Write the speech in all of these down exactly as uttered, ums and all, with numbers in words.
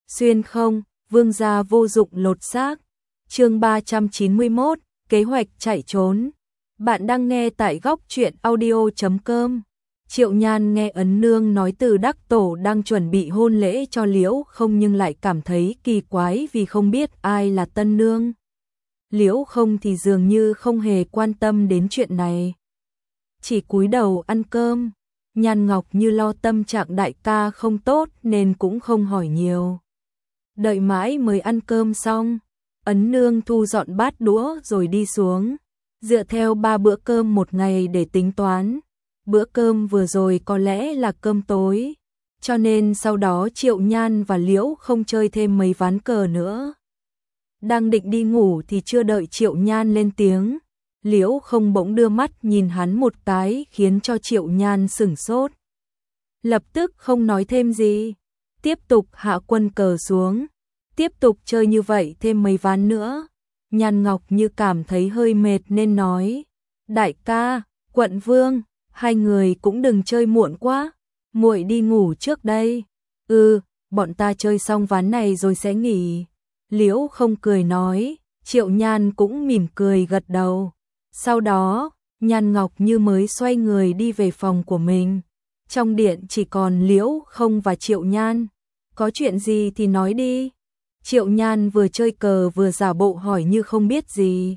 Xuyên không, vương gia vô dụng lột xác. Chương ba trăm chín mươi mốt, kế hoạch chạy trốn. Bạn đang nghe tại góc truyện audio chấm com. Triệu Nhan nghe Ấn Nương nói Từ Đắc Tổ đang chuẩn bị hôn lễ cho Liễu Không nhưng lại cảm thấy kỳ quái vì không biết ai là tân nương. Liễu Không thì dường như không hề quan tâm đến chuyện này, chỉ cúi đầu ăn cơm. Nhan Ngọc như lo tâm trạng đại ca không tốt nên cũng không hỏi nhiều. Đợi mãi mới ăn cơm xong, Ấn Nương thu dọn bát đũa rồi đi xuống, dựa theo ba bữa cơm một ngày để tính toán. Bữa cơm vừa rồi có lẽ là cơm tối, cho nên sau đó Triệu Nhan và Liễu Không chơi thêm mấy ván cờ nữa. Đang định đi ngủ thì chưa đợi Triệu Nhan lên tiếng, Liễu Không bỗng đưa mắt nhìn hắn một cái khiến cho Triệu Nhan sửng sốt. Lập tức không nói thêm gì, tiếp tục hạ quân cờ xuống, tiếp tục chơi như vậy thêm mấy ván nữa. Nhan Ngọc như cảm thấy hơi mệt nên nói, đại ca, quận vương, hai người cũng đừng chơi muộn quá, muội đi ngủ trước đây. Ừ, bọn ta chơi xong ván này rồi sẽ nghỉ. Liễu Không cười nói, Triệu Nhan cũng mỉm cười gật đầu. Sau đó, Nhan Ngọc như mới xoay người đi về phòng của mình. Trong điện chỉ còn Liễu Không và Triệu Nhan. Có chuyện gì thì nói đi. Triệu Nhan vừa chơi cờ vừa giả bộ hỏi như không biết gì.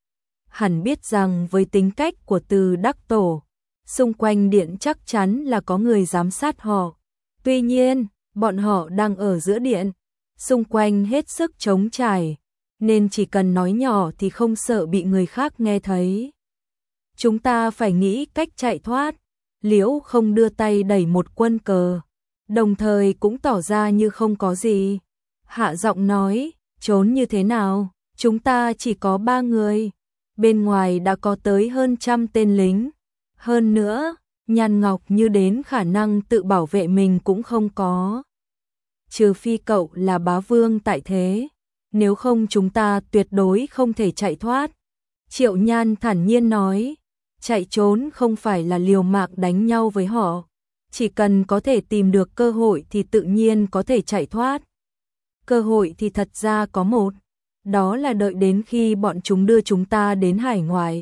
Hẳn biết rằng với tính cách của Từ Đắc Tổ, xung quanh điện chắc chắn là có người giám sát họ. Tuy nhiên, bọn họ đang ở giữa điện, xung quanh hết sức trống trải, nên chỉ cần nói nhỏ thì không sợ bị người khác nghe thấy. Chúng ta phải nghĩ cách chạy thoát. Liễu Không đưa tay đẩy một quân cờ, đồng thời cũng tỏ ra như không có gì. Hạ giọng nói, trốn như thế nào? Chúng ta chỉ có ba người, bên ngoài đã có tới hơn trăm tên lính. Hơn nữa, Nhan Ngọc như đến khả năng tự bảo vệ mình cũng không có. Trừ phi cậu là bá vương tại thế, nếu không chúng ta tuyệt đối không thể chạy thoát. Triệu Nhan thản nhiên nói, chạy trốn không phải là liều mạng đánh nhau với họ, chỉ cần có thể tìm được cơ hội thì tự nhiên có thể chạy thoát. Cơ hội thì thật ra có một, đó là đợi đến khi bọn chúng đưa chúng ta đến hải ngoại.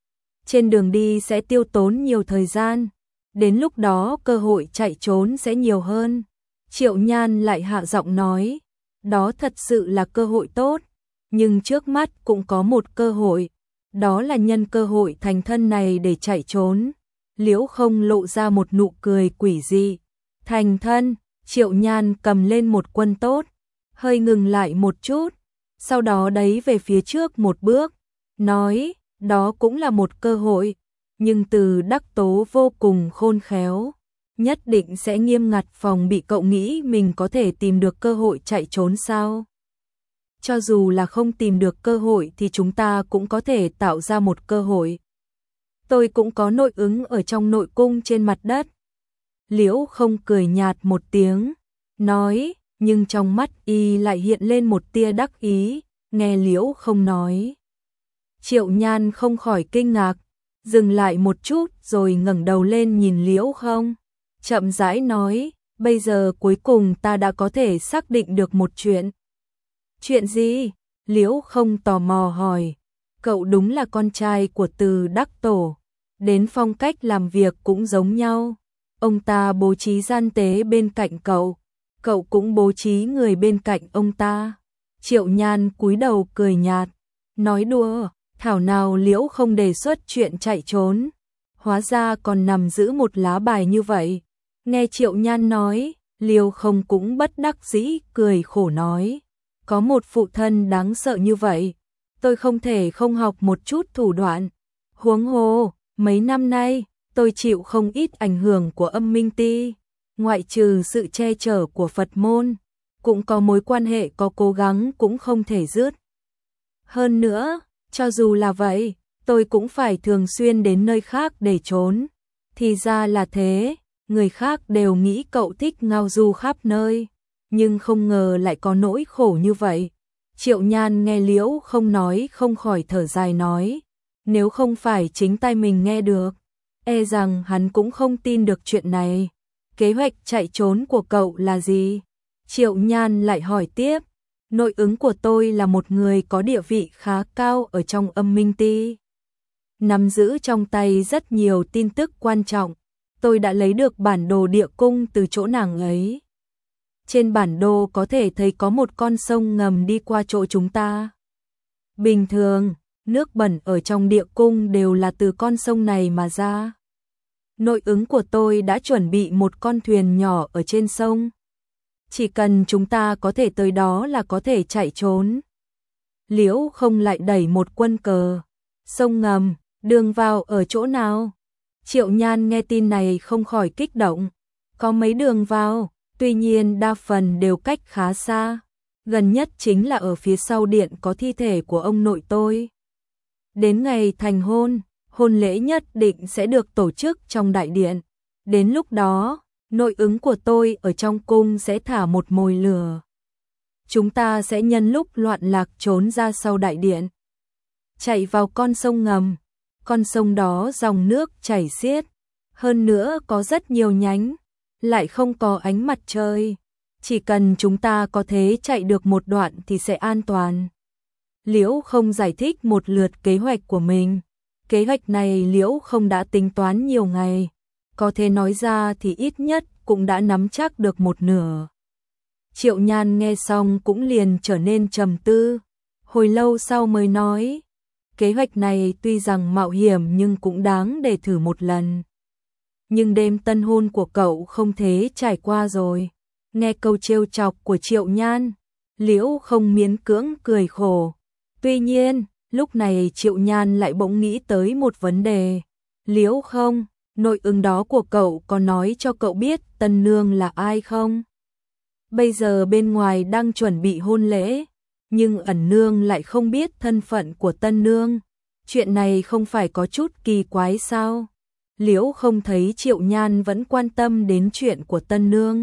Trên đường đi sẽ tiêu tốn nhiều thời gian, đến lúc đó cơ hội chạy trốn sẽ nhiều hơn. Triệu Nhan lại hạ giọng nói, đó thật sự là cơ hội tốt, nhưng trước mắt cũng có một cơ hội, đó là nhân cơ hội thành thân này để chạy trốn. Liễu Không lộ ra một nụ cười quỷ dị. Thành thân? Triệu Nhan cầm lên một quân tốt, hơi ngừng lại một chút, sau đó đẩy về phía trước một bước, nói, đó cũng là một cơ hội, nhưng Từ Đắc Tố vô cùng khôn khéo, nhất định sẽ nghiêm ngặt phòng bị cậu nghĩ mình có thể tìm được cơ hội chạy trốn sao? Cho dù là không tìm được cơ hội thì chúng ta cũng có thể tạo ra một cơ hội. Tôi cũng có nội ứng ở trong nội cung trên mặt đất. Liễu Không cười nhạt một tiếng, nói, nhưng trong mắt y lại hiện lên một tia đắc ý, nghe Liễu Không nói. Triệu Nhan không khỏi kinh ngạc, dừng lại một chút rồi ngẩng đầu lên nhìn Liễu Không, chậm rãi nói, bây giờ cuối cùng ta đã có thể xác định được một chuyện. Chuyện gì? Liễu Không tò mò hỏi. Cậu đúng là con trai của Từ Đắc Tổ, đến phong cách làm việc cũng giống nhau. Ông ta bố trí gian tế bên cạnh cậu, cậu cũng bố trí người bên cạnh ông ta. Triệu Nhan cúi đầu cười nhạt, nói đùa, thảo nào Liễu Không đề xuất chuyện chạy trốn, hóa ra còn nằm giữ một lá bài như vậy. Nghe Triệu Nhan nói, Liễu Không cũng bất đắc dĩ cười khổ nói, có một phụ thân đáng sợ như vậy, tôi không thể không học một chút thủ đoạn. Huống hồ, mấy năm nay, tôi chịu không ít ảnh hưởng của âm minh ti, ngoại trừ sự che chở của Phật môn, cũng có mối quan hệ có cố gắng cũng không thể dứt. Hơn nữa, cho dù là vậy, tôi cũng phải thường xuyên đến nơi khác để trốn. Thì ra là thế, người khác đều nghĩ cậu thích ngao du khắp nơi, nhưng không ngờ lại có nỗi khổ như vậy. Triệu Nhan nghe Liễu Không nói không khỏi thở dài nói, nếu không phải chính tai mình nghe được, e rằng hắn cũng không tin được chuyện này. Kế hoạch chạy trốn của cậu là gì? Triệu Nhan lại hỏi tiếp, nội ứng của tôi là một người có địa vị khá cao ở trong Âm Minh Ti, nắm giữ trong tay rất nhiều tin tức quan trọng. Tôi đã lấy được bản đồ địa cung từ chỗ nàng ấy. Trên bản đồ có thể thấy có một con sông ngầm đi qua chỗ chúng ta. Bình thường, nước bẩn ở trong địa cung đều là từ con sông này mà ra. Nội ứng của tôi đã chuẩn bị một con thuyền nhỏ ở trên sông. Chỉ cần chúng ta có thể tới đó là có thể chạy trốn. Liễu Không lại đẩy một quân cờ. Sông ngầm, đường vào ở chỗ nào? Triệu Nhan nghe tin này không khỏi kích động. Có mấy đường vào, tuy nhiên đa phần đều cách khá xa. Gần nhất chính là ở phía sau điện có thi thể của ông nội tôi. Đến ngày thành hôn, hôn lễ nhất định sẽ được tổ chức trong đại điện. Đến lúc đó, nội ứng của tôi ở trong cung sẽ thả một mồi lửa. Chúng ta sẽ nhân lúc loạn lạc trốn ra sau đại điện, chạy vào con sông ngầm. Con sông đó dòng nước chảy xiết, hơn nữa có rất nhiều nhánh, lại không có ánh mặt trời. Chỉ cần chúng ta có thể chạy được một đoạn thì sẽ an toàn. Liễu Không giải thích một lượt kế hoạch của mình. Kế hoạch này Liễu Không đã tính toán nhiều ngày, có thể nói ra thì ít nhất cũng đã nắm chắc được một nửa. Triệu Nhan nghe xong cũng liền trở nên trầm tư, hồi lâu sau mới nói, kế hoạch này tuy rằng mạo hiểm nhưng cũng đáng để thử một lần. Nhưng đêm tân hôn của cậu không thể trải qua rồi. Nghe câu trêu chọc của Triệu Nhan, Liễu Không miễn cưỡng cười khổ. Tuy nhiên, lúc này Triệu Nhan lại bỗng nghĩ tới một vấn đề. Liễu Không, nội ứng đó của cậu có nói cho cậu biết tân nương là ai không? Bây giờ bên ngoài đang chuẩn bị hôn lễ, nhưng ẩn nương lại không biết thân phận của tân nương. Chuyện này không phải có chút kỳ quái sao? Liễu Không thấy Triệu Nhan vẫn quan tâm đến chuyện của tân nương,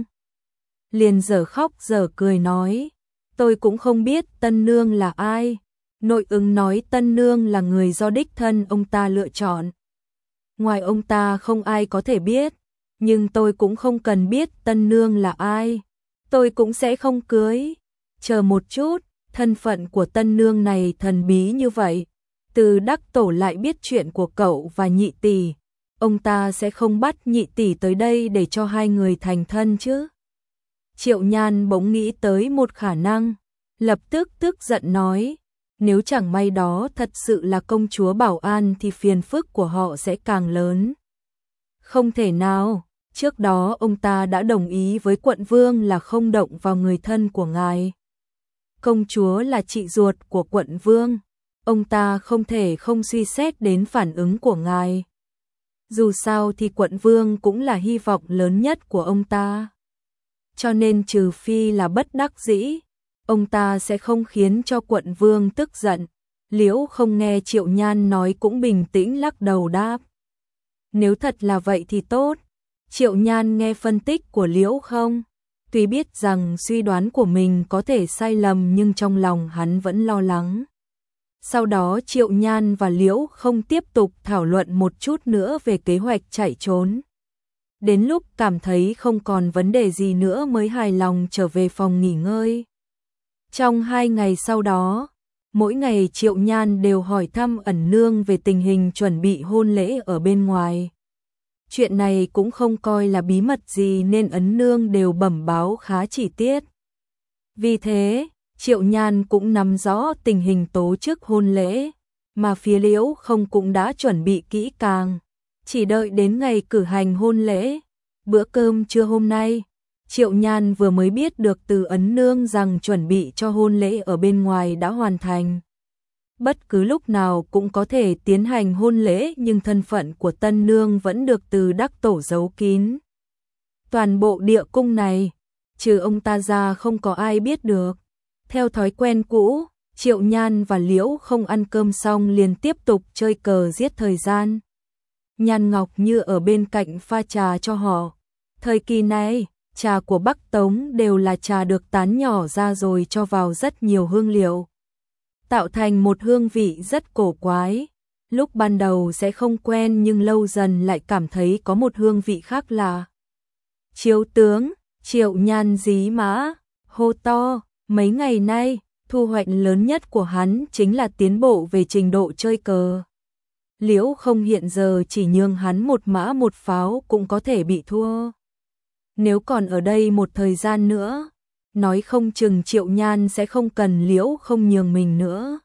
liền giờ khóc giờ cười nói, tôi cũng không biết tân nương là ai. Nội ứng nói tân nương là người do đích thân ông ta lựa chọn. Ngoài ông ta không ai có thể biết, nhưng tôi cũng không cần biết tân nương là ai. Tôi cũng sẽ không cưới. Chờ một chút, thân phận của tân nương này thần bí như vậy. Từ Đắc Tổ lại biết chuyện của cậu và nhị tỷ, ông ta sẽ không bắt nhị tỷ tới đây để cho hai người thành thân chứ? Triệu Nhan bỗng nghĩ tới một khả năng, lập tức tức giận nói, nếu chẳng may đó thật sự là công chúa Bảo An thì phiền phức của họ sẽ càng lớn. Không thể nào, trước đó ông ta đã đồng ý với quận vương là không động vào người thân của ngài. Công chúa là chị ruột của quận vương, ông ta không thể không suy xét đến phản ứng của ngài. Dù sao thì quận vương cũng là hy vọng lớn nhất của ông ta. Cho nên trừ phi là bất đắc dĩ, ông ta sẽ không khiến cho quận vương tức giận. Liễu Không nghe Triệu Nhan nói cũng bình tĩnh lắc đầu đáp. Nếu thật là vậy thì tốt. Triệu Nhan nghe phân tích của Liễu Không, tuy biết rằng suy đoán của mình có thể sai lầm nhưng trong lòng hắn vẫn lo lắng. Sau đó Triệu Nhan và Liễu Không tiếp tục thảo luận một chút nữa về kế hoạch chạy trốn. Đến lúc cảm thấy không còn vấn đề gì nữa mới hài lòng trở về phòng nghỉ ngơi. Trong hai ngày sau đó, mỗi ngày Triệu Nhan đều hỏi thăm ẩn nương về tình hình chuẩn bị hôn lễ ở bên ngoài. Chuyện này cũng không coi là bí mật gì nên ấn nương đều bẩm báo khá chi tiết. Vì thế, Triệu Nhan cũng nắm rõ tình hình tổ chức hôn lễ, mà phía Liễu Không cũng đã chuẩn bị kỹ càng. Chỉ đợi đến ngày cử hành hôn lễ, bữa cơm trưa hôm nay, Triệu Nhan vừa mới biết được từ ấn nương rằng chuẩn bị cho hôn lễ ở bên ngoài đã hoàn thành. Bất cứ lúc nào cũng có thể tiến hành hôn lễ nhưng thân phận của tân nương vẫn được từ Đắc Tổ giấu kín. Toàn bộ địa cung này, trừ ông ta ra không có ai biết được. Theo thói quen cũ, Triệu Nhan và Liễu Không ăn cơm xong liền tiếp tục chơi cờ giết thời gian. Nhan Ngọc Như ở bên cạnh pha trà cho họ. Thời kỳ này, trà của Bắc Tống đều là trà được tán nhỏ ra rồi cho vào rất nhiều hương liệu, tạo thành một hương vị rất cổ quái. Lúc ban đầu sẽ không quen nhưng lâu dần lại cảm thấy có một hương vị khác lạ. Chiếu tướng, Triệu Nhan dí mã, hô to, mấy ngày nay, thu hoạch lớn nhất của hắn chính là tiến bộ về trình độ chơi cờ. Liễu Không hiện giờ chỉ nhường hắn một mã một pháo cũng có thể bị thua. Nếu còn ở đây một thời gian nữa, nói không chừng Triệu Nhan sẽ không cần Liễu Không nhường mình nữa.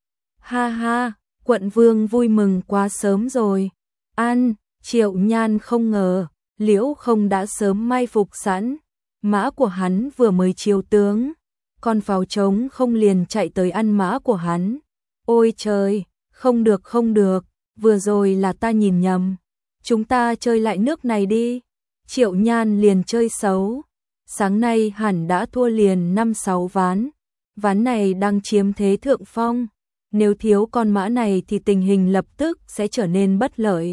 Ha ha, quận vương vui mừng quá sớm rồi. Ăn, Triệu Nhan không ngờ, Liễu Không đã sớm may phục sẵn. Mã của hắn vừa mới chiêu tướng, con pháo trống không liền chạy tới ăn mã của hắn. Ôi trời, không được không được, vừa rồi là ta nhìn nhầm. Chúng ta chơi lại nước này đi. Triệu Nhan liền chơi xấu. Sáng nay hẳn đã thua liền năm sáu ván. Ván này đang chiếm thế thượng phong. Nếu thiếu con mã này thì tình hình lập tức sẽ trở nên bất lợi.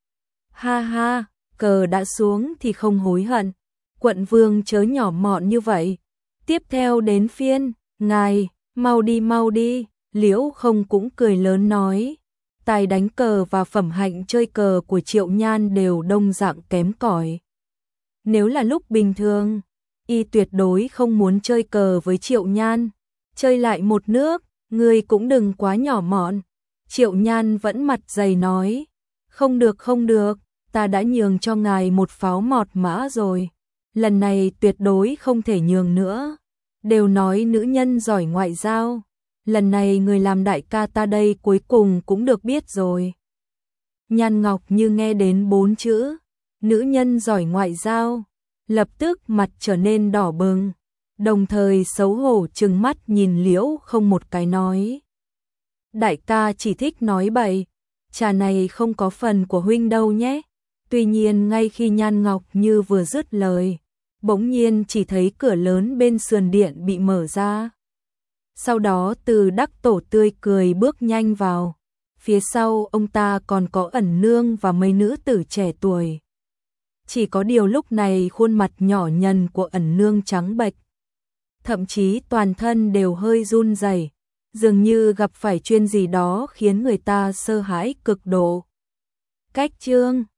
Ha ha, cờ đã xuống thì không hối hận. Quận vương chớ nhỏ mọn như vậy. Tiếp theo đến phiên, ngài, mau đi mau đi. Liễu Không cũng cười lớn nói. Tài đánh cờ và phẩm hạnh chơi cờ của Triệu Nhan đều đông dạng kém cỏi. Nếu là lúc bình thường, y tuyệt đối không muốn chơi cờ với Triệu Nhan. Chơi lại một nước, ngươi cũng đừng quá nhỏ mọn. Triệu Nhan vẫn mặt dày nói. Không được không được, ta đã nhường cho ngài một pháo mọt mã rồi. Lần này tuyệt đối không thể nhường nữa. Đều nói nữ nhân giỏi ngoại giao. Lần này người làm đại ca ta đây cuối cùng cũng được biết rồi. Nhan Ngọc Như nghe đến bốn chữ nữ nhân giỏi ngoại giao, lập tức mặt trở nên đỏ bừng, đồng thời xấu hổ trừng mắt nhìn Liễu Không một cái nói. Đại ca chỉ thích nói bậy, trà này không có phần của huynh đâu nhé. Tuy nhiên ngay khi Nhan Ngọc Như vừa dứt lời, bỗng nhiên chỉ thấy cửa lớn bên sườn điện bị mở ra. Sau đó Từ Đắc Tổ tươi cười bước nhanh vào. Phía sau ông ta còn có Ẩn Nương và mấy nữ tử trẻ tuổi. Chỉ có điều lúc này khuôn mặt nhỏ nhần của Ẩn Nương trắng bệch, thậm chí toàn thân đều hơi run rẩy, dường như gặp phải chuyện gì đó khiến người ta sợ hãi cực độ. Cách chương